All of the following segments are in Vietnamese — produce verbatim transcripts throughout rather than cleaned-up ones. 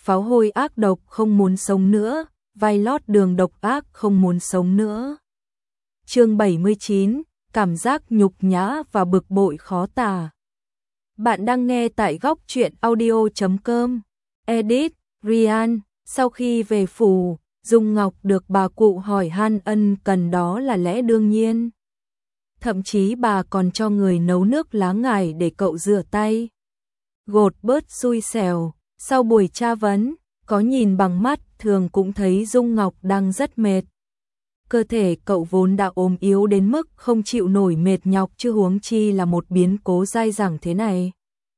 pháo hôi ác độc không muốn sống nữa, vai lót đường độc ác không muốn sống nữa. Chương bảy mươi chín, cảm giác nhục nhã và bực bội khó tả. Bạn đang nghe tại góc truyện audio chấm com. Edit, Ryan. Sau khi về phủ, Dung Ngọc được bà cụ hỏi han ân cần đó là lẽ đương nhiên. Thậm chí bà còn cho người nấu nước lá ngải để cậu rửa tay. Gột bớt xui xẻo, sau buổi tra vấn, có nhìn bằng mắt thường cũng thấy Dung Ngọc đang rất mệt. Cơ thể cậu vốn đã ốm yếu đến mức không chịu nổi mệt nhọc chứ huống chi là một biến cố dai dẳng thế này.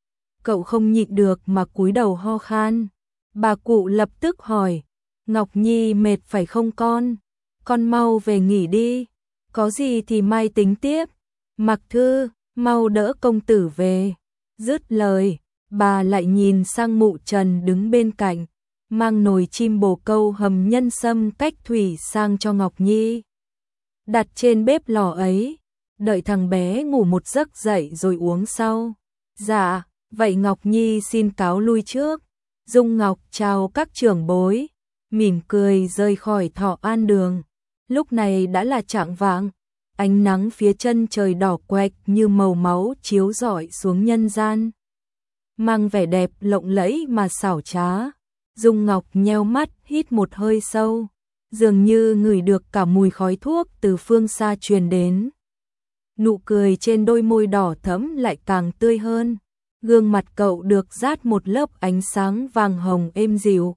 Cậu không nhịn được mà cúi đầu ho khan. Bà cụ lập tức hỏi, Ngọc Nhi mệt phải không con? Con mau về nghỉ đi, có gì thì mai tính tiếp. Mặc Thư, mau đỡ công tử về. Dứt lời, bà lại nhìn sang Mụ Trần đứng bên cạnh, mang nồi chim bồ câu hầm nhân sâm cách thủy sang cho Ngọc Nhi. Đặt trên bếp lò ấy, đợi thằng bé ngủ một giấc dậy rồi uống sau. Dạ, vậy Ngọc Nhi xin cáo lui trước. Dung Ngọc chào các trưởng bối, mỉm cười rời khỏi Thọ An Đường. Lúc này đã là chạng vạng, ánh nắng phía chân trời đỏ quạch như màu máu chiếu rọi xuống nhân gian, mang vẻ đẹp lộng lẫy mà xảo trá. Dung Ngọc nheo mắt hít một hơi sâu, dường như ngửi được cả mùi khói thuốc từ phương xa truyền đến. Nụ cười trên đôi môi đỏ thẫm lại càng tươi hơn, gương mặt cậu được dát một lớp ánh sáng vàng hồng êm dịu,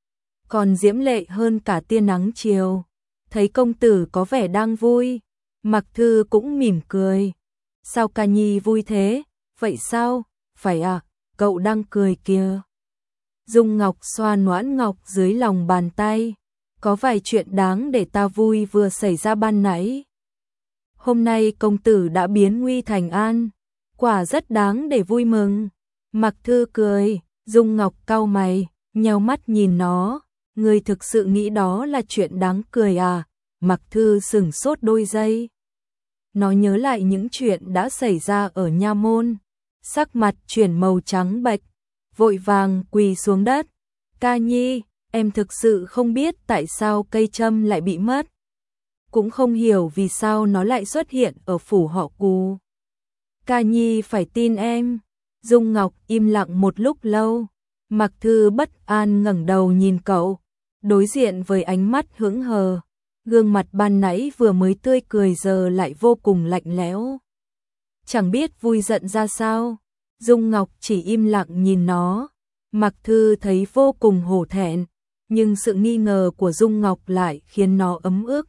còn diễm lệ hơn cả tia nắng chiều. Thấy công tử có vẻ đang vui, Mặc Thư cũng mỉm cười. Sao ca nhi vui thế? Vậy sao? Phải à, cậu đang cười kìa. Dung Ngọc xoa noãn ngọc dưới lòng bàn tay. Có vài chuyện đáng để ta vui vừa xảy ra ban nãy. Hôm nay công tử đã biến nguy thành an, quả rất đáng để vui mừng. Mặc Thư cười, Dung Ngọc cau mày, nheo mắt nhìn nó. Ngươi thực sự nghĩ đó là chuyện đáng cười à? Mặc Thư sửng sốt đôi giây. Nó nhớ lại những chuyện đã xảy ra ở nha môn, sắc mặt chuyển màu trắng bệch, vội vàng quỳ xuống đất. Ca nhi, em thực sự không biết tại sao cây châm lại bị mất, cũng không hiểu vì sao nó lại xuất hiện ở phủ họ Cù. Ca nhi phải tin em. Dung Ngọc im lặng một lúc lâu. Mặc Thư bất an ngẩng đầu nhìn cậu, đối diện với ánh mắt hững hờ. Gương mặt ban nãy vừa mới tươi cười giờ lại vô cùng lạnh lẽo, chẳng biết vui giận ra sao. Dung Ngọc chỉ im lặng nhìn nó. Mặc Thư thấy vô cùng hổ thẹn, nhưng sự nghi ngờ của Dung Ngọc lại khiến nó ấm ức.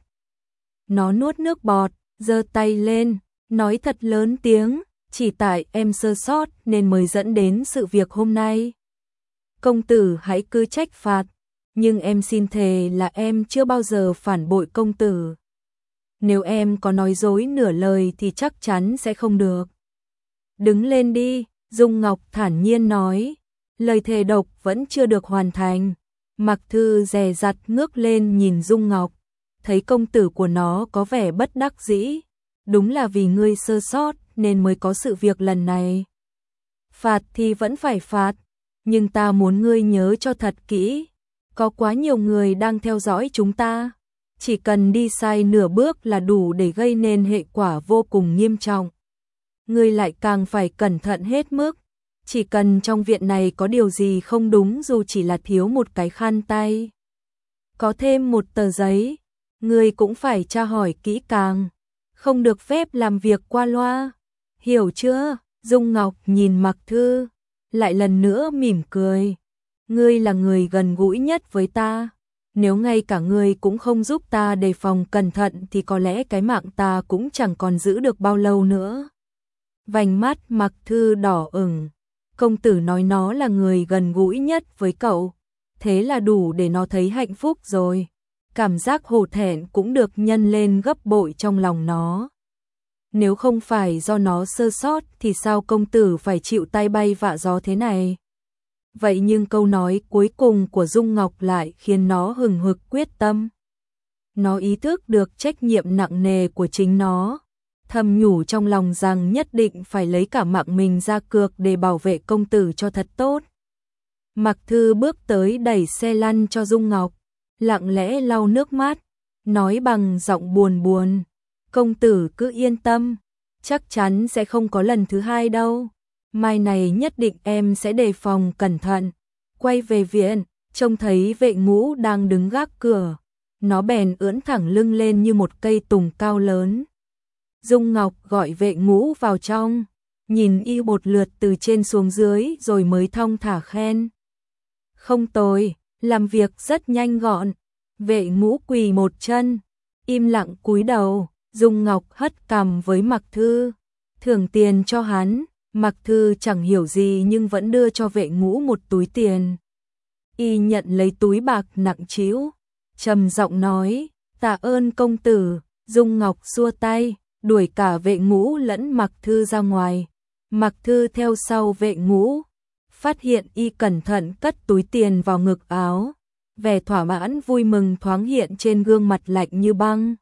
Nó nuốt nước bọt, giơ tay lên, nói thật lớn tiếng, chỉ tại em sơ sót nên mới dẫn đến sự việc hôm nay. Công tử hãy cứ trách phạt, nhưng em xin thề là em chưa bao giờ phản bội công tử. Nếu em có nói dối nửa lời thì chắc chắn sẽ không được. Đứng lên đi, Dung Ngọc thản nhiên nói. Lời thề độc vẫn chưa được hoàn thành. Mặc Thư dè dặt ngước lên nhìn Dung Ngọc, thấy công tử của nó có vẻ bất đắc dĩ. Đúng là vì ngươi sơ sót nên mới có sự việc lần này. Phạt thì vẫn phải phạt, nhưng ta muốn ngươi nhớ cho thật kỹ. Có quá nhiều người đang theo dõi chúng ta. Chỉ cần đi sai nửa bước là đủ để gây nên hệ quả vô cùng nghiêm trọng. Ngươi lại càng phải cẩn thận hết mức. Chỉ cần trong viện này có điều gì không đúng, dù chỉ là thiếu một cái khăn tay, có thêm một tờ giấy, ngươi cũng phải tra hỏi kỹ càng. Không được phép làm việc qua loa. Hiểu chưa? Dung Ngọc nhìn Mặc Thư, lại lần nữa mỉm cười. Ngươi là người gần gũi nhất với ta. Nếu ngay cả ngươi cũng không giúp ta đề phòng cẩn thận thì có lẽ cái mạng ta cũng chẳng còn giữ được bao lâu nữa. Vành mắt Mặc Thư đỏ ửng. Công tử nói nó là người gần gũi nhất với cậu, thế là đủ để nó thấy hạnh phúc rồi. Cảm giác hổ thẹn cũng được nhân lên gấp bội trong lòng nó. Nếu không phải do nó sơ sót thì sao công tử phải chịu tai bay vạ gió thế này? Vậy nhưng câu nói cuối cùng của Dung Ngọc lại khiến nó hừng hực quyết tâm. Nó ý thức được trách nhiệm nặng nề của chính nó, thầm nhủ trong lòng rằng nhất định phải lấy cả mạng mình ra cược để bảo vệ công tử cho thật tốt. Mặc Thư bước tới đẩy xe lăn cho Dung Ngọc, lặng lẽ lau nước mắt, nói bằng giọng buồn buồn, công tử cứ yên tâm, chắc chắn sẽ không có lần thứ hai đâu, mai này nhất định em sẽ đề phòng cẩn thận. Quay về viện, trông thấy Vệ Ngũ đang đứng gác cửa, nó bèn ưỡn thẳng lưng lên như một cây tùng cao lớn. Dung Ngọc gọi Vệ Ngũ vào trong, nhìn y một lượt từ trên xuống dưới rồi mới thong thả khen. Không tồi, làm việc rất nhanh gọn. Vệ Ngũ quỳ một chân, im lặng cúi đầu. Dung Ngọc hất cằm với Mặc Thư, thưởng tiền cho hắn. Mặc Thư chẳng hiểu gì nhưng vẫn đưa cho Vệ Ngũ một túi tiền. Y nhận lấy túi bạc nặng trĩu, trầm giọng nói, tạ ơn công tử. Dung Ngọc xua tay, đuổi cả Vệ Ngũ lẫn Mặc Thư ra ngoài. Mặc Thư theo sau Vệ Ngũ, phát hiện y cẩn thận cất túi tiền vào ngực áo, vẻ thỏa mãn vui mừng thoáng hiện trên gương mặt lạnh như băng.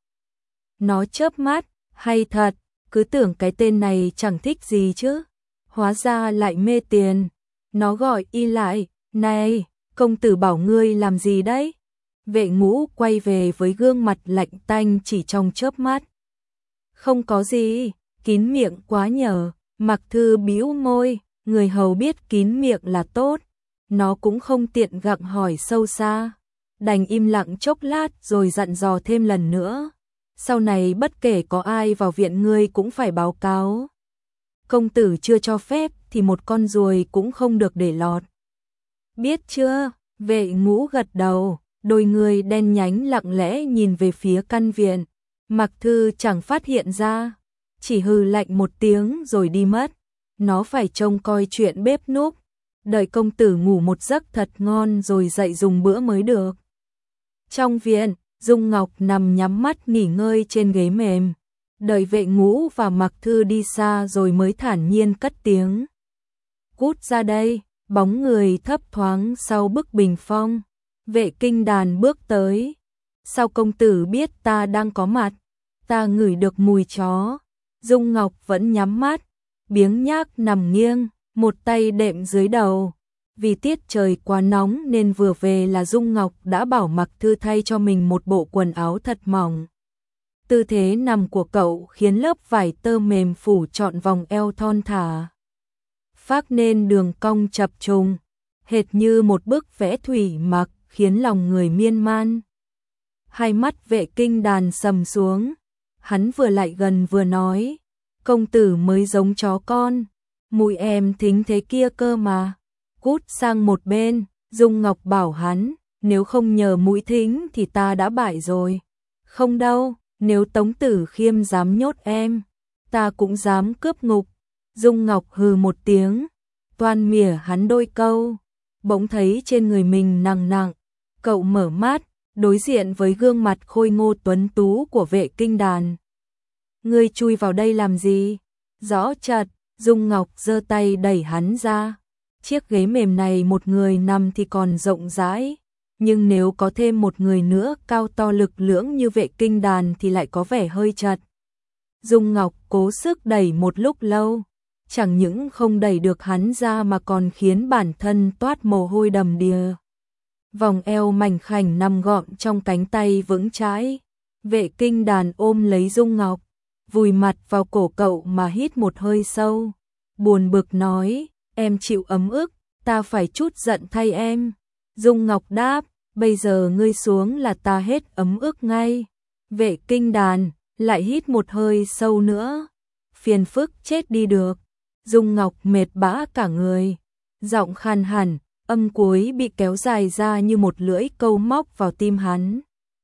Nó chớp mắt, hay thật, cứ tưởng cái tên này chẳng thích gì chứ, hóa ra lại mê tiền. Nó gọi y lại, này, công tử bảo ngươi làm gì đấy? Vệ Ngũ quay về với gương mặt lạnh tanh chỉ trong chớp mắt. Không có gì, kín miệng quá nhờ. Mặc Thư bĩu môi, người hầu biết kín miệng là tốt, nó cũng không tiện gặng hỏi sâu xa, đành im lặng chốc lát rồi dặn dò thêm lần nữa. Sau này bất kể có ai vào viện ngươi cũng phải báo cáo. Công tử chưa cho phép thì một con ruồi cũng không được để lọt. Biết chưa? Vệ Ngũ gật đầu, đôi người đen nhánh lặng lẽ nhìn về phía căn viện. Mặc Thư chẳng phát hiện ra, chỉ hừ lạnh một tiếng rồi đi mất. Nó phải trông coi chuyện bếp núc, đợi công tử ngủ một giấc thật ngon rồi dậy dùng bữa mới được. Trong viện, Dung Ngọc nằm nhắm mắt nghỉ ngơi trên ghế mềm, đợi Vệ Ngũ và Mặc Thư đi xa rồi mới thản nhiên cất tiếng. Cút ra đây. Bóng người thấp thoáng sau bức bình phong. Vệ Kinh Đàn bước tới. Sao công tử biết ta đang có mặt? Ta ngửi được mùi chó. Dung Ngọc vẫn nhắm mắt, biếng nhác nằm nghiêng, một tay đệm dưới đầu. Vì tiết trời quá nóng nên vừa về là Dung Ngọc đã bảo Mặc Thư thay cho mình một bộ quần áo thật mỏng. Tư thế nằm của cậu khiến lớp vải tơ mềm phủ trọn vòng eo thon thả, phác nên đường cong chập trùng, hệt như một bức vẽ thủy mặc, khiến lòng người miên man. Hai mắt Vệ Kinh Đàn sầm xuống, hắn vừa lại gần vừa nói, công tử mới giống chó con, mùi em thính thế kia cơ mà. Cút sang một bên. Dung Ngọc bảo hắn, nếu không nhờ mũi thính thì ta đã bại rồi. Không đâu, nếu Tống Tử Khiêm dám nhốt em, ta cũng dám cướp ngục. Dung Ngọc hừ một tiếng, toan mỉa hắn đôi câu, bỗng thấy trên người mình nặng nặng. Cậu mở mắt, đối diện với gương mặt khôi ngô tuấn tú của Vệ Kinh Đàn. Ngươi chui vào đây làm gì? Rõ chật. Dung Ngọc giơ tay đẩy hắn ra. Chiếc ghế mềm này một người nằm thì còn rộng rãi, nhưng nếu có thêm một người nữa cao to lực lưỡng như Vệ Kinh Đàn thì lại có vẻ hơi chật. Dung Ngọc cố sức đẩy một lúc lâu, chẳng những không đẩy được hắn ra mà còn khiến bản thân toát mồ hôi đầm đìa. Vòng eo mảnh khảnh nằm gọn trong cánh tay vững chãi. Vệ Kinh Đàn ôm lấy Dung Ngọc, vùi mặt vào cổ cậu mà hít một hơi sâu, buồn bực nói, em chịu ấm ức, ta phải chút giận thay em. Dung Ngọc đáp, bây giờ ngươi xuống là ta hết ấm ức ngay. Vệ Kinh Đàn lại hít một hơi sâu nữa, phiền phức chết đi được. Dung Ngọc mệt bã cả người, giọng khàn hẳn, âm cuối bị kéo dài ra như một lưỡi câu móc vào tim hắn.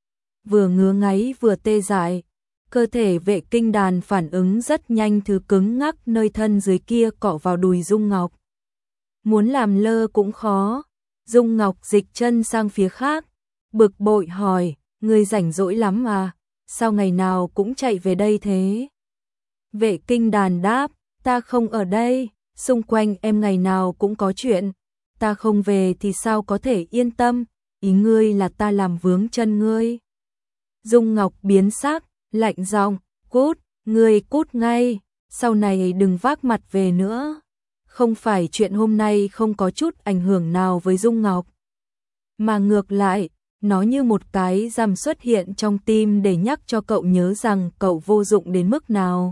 Vừa ngứa ngáy vừa tê dại, cơ thể Vệ Kinh Đàn phản ứng rất nhanh, thứ cứng ngắc nơi thân dưới kia cọ vào đùi Dung Ngọc. Muốn làm lơ cũng khó. Dung Ngọc dịch chân sang phía khác, bực bội hỏi, ngươi rảnh rỗi lắm à, sao ngày nào cũng chạy về đây thế? Vệ Kinh Đàn đáp, ta không ở đây, xung quanh em ngày nào cũng có chuyện, ta không về thì sao có thể yên tâm, ý ngươi là ta làm vướng chân ngươi. Dung Ngọc biến sắc, lạnh giọng, cút, ngươi cút ngay, sau này đừng vác mặt về nữa. Không phải chuyện hôm nay không có chút ảnh hưởng nào với Dung Ngọc, mà ngược lại, nó như một cái rằm xuất hiện trong tim để nhắc cho cậu nhớ rằng cậu vô dụng đến mức nào.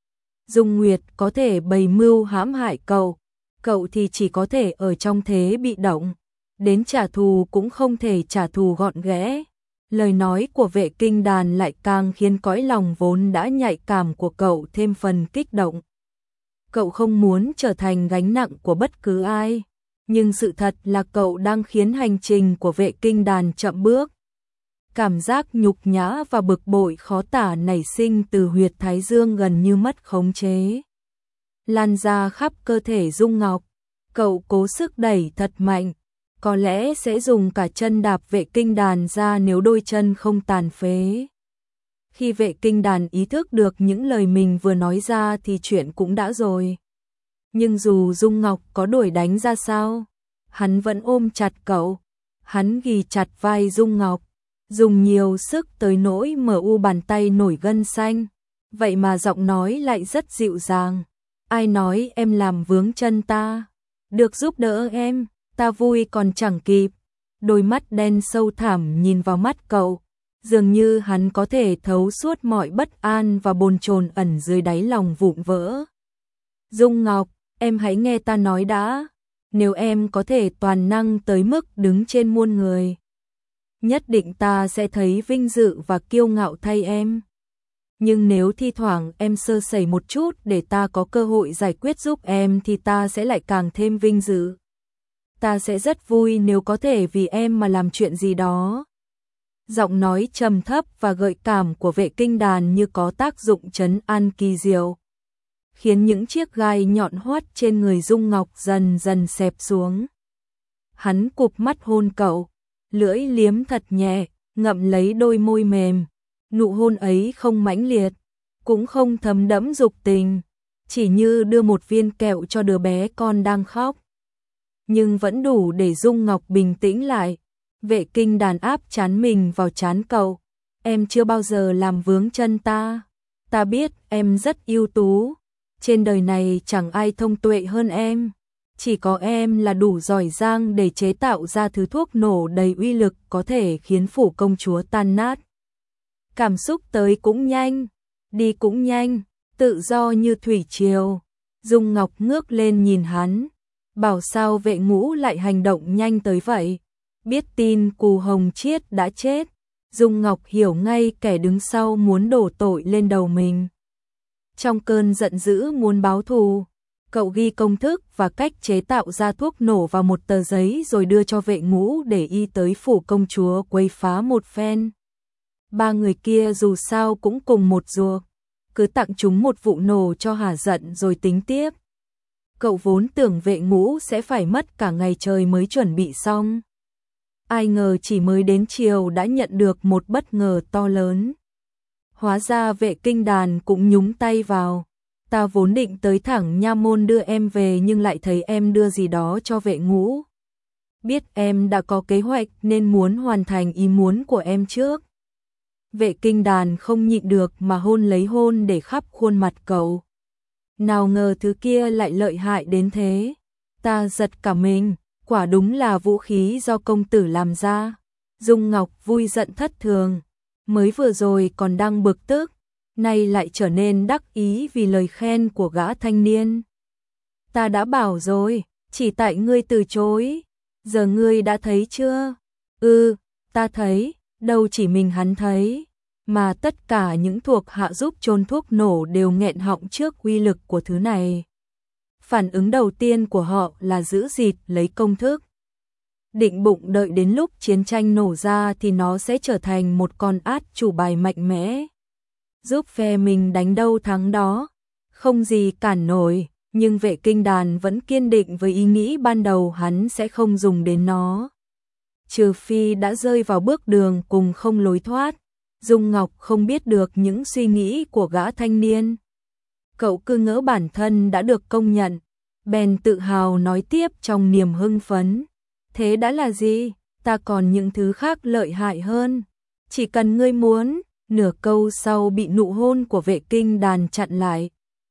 Dung Nguyệt có thể bày mưu hãm hại cậu, cậu thì chỉ có thể ở trong thế bị động, đến trả thù cũng không thể trả thù gọn ghẽ. Lời nói của Vệ Kinh Đàn lại càng khiến cõi lòng vốn đã nhạy cảm của cậu thêm phần kích động. Cậu không muốn trở thành gánh nặng của bất cứ ai, nhưng sự thật là cậu đang khiến hành trình của Vệ Kinh Đàn chậm bước. Cảm giác nhục nhã và bực bội khó tả nảy sinh từ huyệt thái dương gần như mất khống chế, lan ra khắp cơ thể Dung Ngọc. Cậu cố sức đẩy thật mạnh, có lẽ sẽ dùng cả chân đạp Vệ Kinh Đàn ra nếu đôi chân không tàn phế. Khi Vệ Kinh Đàn ý thức được những lời mình vừa nói ra thì chuyện cũng đã rồi. Nhưng dù Dung Ngọc có đuổi đánh ra sao, hắn vẫn ôm chặt cậu. Hắn ghì chặt vai Dung Ngọc, dùng nhiều sức tới nỗi mở u bàn tay nổi gân xanh. Vậy mà giọng nói lại rất dịu dàng. Ai nói em làm vướng chân ta? Được giúp đỡ em, ta vui còn chẳng kịp. Đôi mắt đen sâu thẳm nhìn vào mắt cậu, dường như hắn có thể thấu suốt mọi bất an và bồn chồn ẩn dưới đáy lòng vụn vỡ. Dung Ngọc, em hãy nghe ta nói đã. Nếu em có thể toàn năng tới mức đứng trên muôn người, nhất định ta sẽ thấy vinh dự và kiêu ngạo thay em. Nhưng nếu thi thoảng em sơ sẩy một chút để ta có cơ hội giải quyết giúp em thì ta sẽ lại càng thêm vinh dự. Ta sẽ rất vui nếu có thể vì em mà làm chuyện gì đó. Giọng nói trầm thấp và gợi cảm của Vệ Kinh Đàn như có tác dụng trấn an kỳ diệu, khiến những chiếc gai nhọn hoắt trên người Dung Ngọc dần dần xẹp xuống. Hắn cụp mắt hôn cậu, lưỡi liếm thật nhẹ, ngậm lấy đôi môi mềm. Nụ hôn ấy không mãnh liệt, cũng không thấm đẫm dục tình, chỉ như đưa một viên kẹo cho đứa bé con đang khóc. Nhưng vẫn đủ để Dung Ngọc bình tĩnh lại. Vệ Kinh Đàn áp chán mình vào chán cậu. Em chưa bao giờ làm vướng chân ta. Ta biết em rất ưu tú. Trên đời này chẳng ai thông tuệ hơn em. Chỉ có em là đủ giỏi giang để chế tạo ra thứ thuốc nổ đầy uy lực có thể khiến phủ công chúa tan nát. Cảm xúc tới cũng nhanh, đi cũng nhanh, tự do như thủy triều. Dung Ngọc ngước lên nhìn hắn, bảo sao Vệ Ngũ lại hành động nhanh tới vậy. Biết tin Cù Hồng Chiết đã chết, Dung Ngọc hiểu ngay kẻ đứng sau muốn đổ tội lên đầu mình. Trong cơn giận dữ muốn báo thù, cậu ghi công thức và cách chế tạo ra thuốc nổ vào một tờ giấy rồi đưa cho Vệ Ngũ để y tới phủ công chúa quấy phá một phen. Ba người kia dù sao cũng cùng một ruột, cứ tặng chúng một vụ nổ cho hả giận rồi tính tiếp. Cậu vốn tưởng Vệ Ngũ sẽ phải mất cả ngày trời mới chuẩn bị xong. Ai ngờ chỉ mới đến chiều đã nhận được một bất ngờ to lớn. Hóa ra Vệ Kinh Đàn cũng nhúng tay vào. Ta vốn định tới thẳng nha môn đưa em về nhưng lại thấy em đưa gì đó cho Vệ Ngũ. Biết em đã có kế hoạch nên muốn hoàn thành ý muốn của em trước. Vệ Kinh Đàn không nhịn được mà hôn lấy hôn để khắp khuôn mặt cậu. Nào ngờ thứ kia lại lợi hại đến thế. Ta giật cả mình, quả đúng là vũ khí do công tử làm ra. Dung Ngọc vui giận thất thường, mới vừa rồi còn đang bực tức, nay lại trở nên đắc ý vì lời khen của gã thanh niên. Ta đã bảo rồi, chỉ tại ngươi từ chối. Giờ ngươi đã thấy chưa? Ừ, ta thấy, đâu chỉ mình hắn thấy, mà tất cả những thuộc hạ giúp chôn thuốc nổ đều nghẹn họng trước uy lực của thứ này. Phản ứng đầu tiên của họ là giữ dịt lấy công thức. Định bụng đợi đến lúc chiến tranh nổ ra thì nó sẽ trở thành một con át chủ bài mạnh mẽ, giúp phe mình đánh đâu thắng đó, không gì cản nổi. Nhưng Vệ Kinh Đàn vẫn kiên định với ý nghĩ ban đầu hắn sẽ không dùng đến nó. Trừ phi đã rơi vào bước đường cùng không lối thoát. Dung Ngọc không biết được những suy nghĩ của gã thanh niên. Cậu cứ ngỡ bản thân đã được công nhận, bèn tự hào nói tiếp trong niềm hưng phấn. Thế đã là gì? Ta còn những thứ khác lợi hại hơn. Chỉ cần ngươi muốn. Nửa câu sau bị nụ hôn của Vệ Kinh Đàn chặn lại.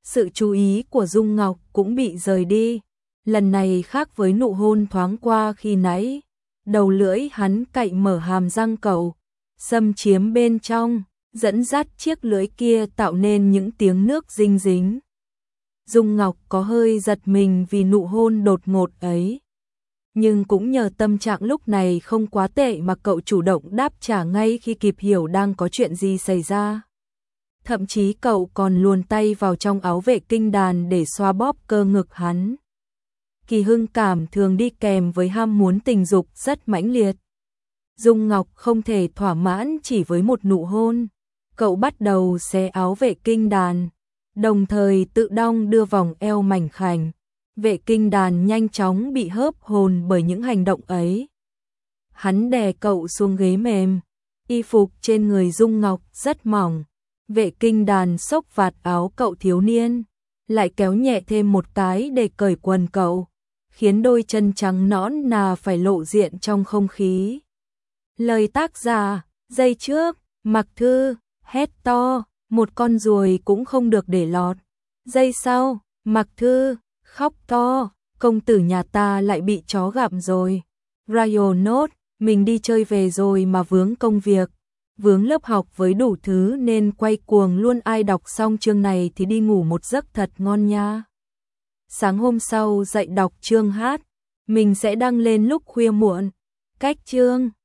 Sự chú ý của Dung Ngọc cũng bị rời đi. Lần này khác với nụ hôn thoáng qua khi nãy. Đầu lưỡi hắn cạy mở hàm răng cậu, xâm chiếm bên trong, dẫn dắt chiếc lưỡi kia tạo nên những tiếng nước dinh dính. Dung Ngọc có hơi giật mình vì nụ hôn đột ngột ấy. Nhưng cũng nhờ tâm trạng lúc này không quá tệ mà cậu chủ động đáp trả ngay khi kịp hiểu đang có chuyện gì xảy ra. Thậm chí cậu còn luồn tay vào trong áo vệ kinh đàn để xoa bóp cơ ngực hắn. Kỳ hưng cảm thường đi kèm với ham muốn tình dục rất mãnh liệt. Dung Ngọc không thể thỏa mãn chỉ với một nụ hôn. Cậu bắt đầu xé áo vệ kinh đàn, đồng thời tự đong đưa vòng eo mảnh khảnh. Vệ kinh đàn nhanh chóng bị hớp hồn bởi những hành động ấy. Hắn đè cậu xuống ghế mềm, y phục trên người Dung Ngọc rất mỏng. Vệ kinh đàn xốc vạt áo cậu thiếu niên, lại kéo nhẹ thêm một cái để cởi quần cậu, khiến đôi chân trắng nõn nà phải lộ diện trong không khí. Lời tác giả, giây trước, Mặc Thư, hét to, một con ruồi cũng không được để lọt. Giây sau, Mặc Thư, khóc to, công tử nhà ta lại bị chó gặm rồi. Royal Note, mình đi chơi về rồi mà vướng công việc, vướng lớp học với đủ thứ nên quay cuồng luôn, ai đọc xong chương này thì đi ngủ một giấc thật ngon nha. Sáng hôm sau dậy đọc chương hát, mình sẽ đăng lên lúc khuya muộn. Cách chương